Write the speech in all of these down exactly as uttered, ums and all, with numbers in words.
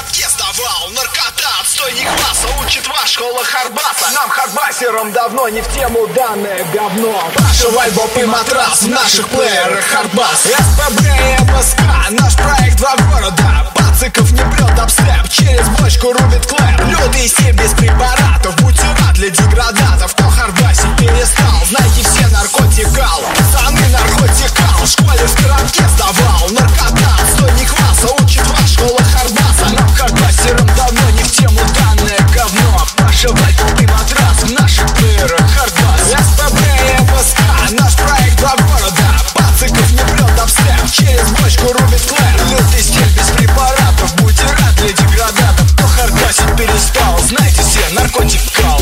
травке сдавал. Наркота, отстой не класса, учит вас школа Хардбаса. Нам хардбасерам давно не в тему данное говно. Паша, вальбоп и матрас в наших плеерах Хардбас. СПБ и МСК, наш проект два города. Пациков не прет дабстеп, через бочку рубит клэп. Лютый стиль без препаратов, бутера для деградатов. Кто хардбасить перестал, знайте все наркотикал. Пацаны наркотикал, в школе в травке сдавал. Наркота, отстой не класса, учит вас школа Хардбаса. Нам хардбасерам давно не в тему данное говно. Паша, вальбоп и матрас в наших плеерах Хардбас. СПБ и МСК, наш проект два города. Пациков не прет дабстеп, через бочку рубит клэп. Лютый стиль без препаратов, бутера для деградатов. Кто хардбасить перестал, знайте все, наркотик кал.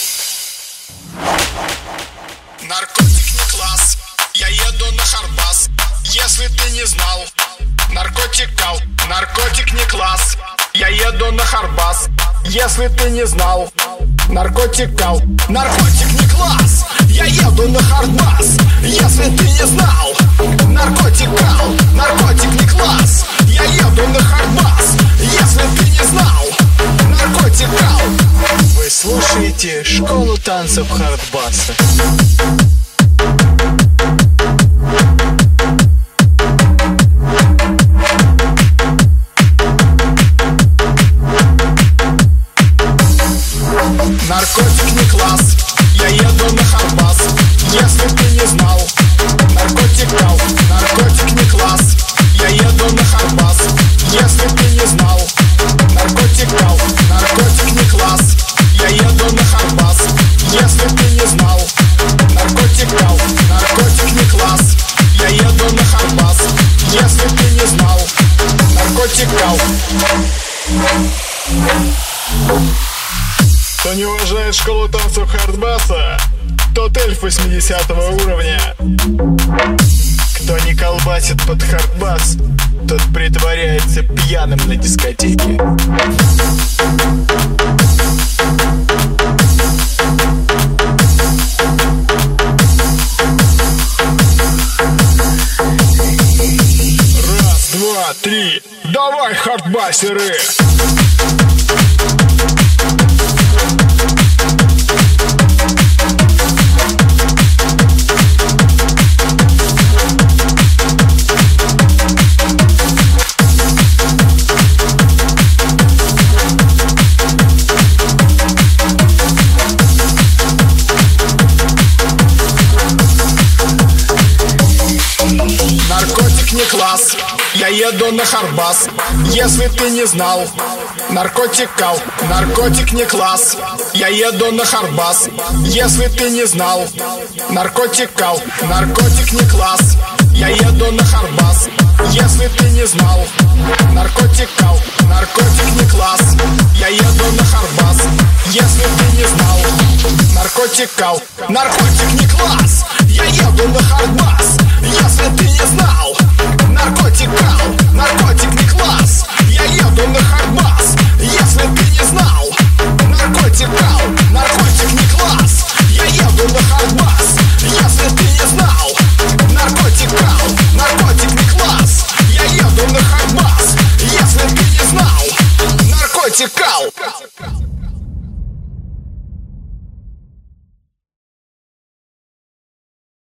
Наркотик не класс, я еду на Хардбас. Если ты не знал, наркотик кал. Наркотик не класс, я еду на Хардбас. Если ты не знал, наркотик кал. Наркотик не класс, я еду на Хардбас. Если ты не знал, наркотик кал. Наркотик не класс, я еду на Хардбас. Если ты не знал, наркотик кал. Вы слушаете школу танцев Хардбаса. Наркотик не класс, я еду на Хардбас. Если ты не знал, наркотик кал. Наркотик не класс, я еду на Хардбас. Если ты не знал, наркотик кал. Наркотик не класс, я еду на Хардбас. Если ты не знал, наркотик кал. Наркотик не класс, я еду на Хардбас. Если ты не знал, наркотик кал. Кто не уважает школу танцев Хардбаса, тот эльф восьмидесятого уровня. Кто не колбасит под Хардбас, тот притворяется пьяным на дискотеке. Раз, два, три, давай, хардбасеры! Наркотик не класс, я еду на Хардбас. Если ты не знал, наркотик кал. Наркотик не класс, я еду на Хардбас. Если ты не знал, наркотик кал. Наркотик не класс, я еду на Хардбас. Если ты не знал, наркотик кал. Наркотик не класс, я еду на Хардбас. Если ты не знал, наркотик кал. Наркотик не класс, я еду на Хардбас. Если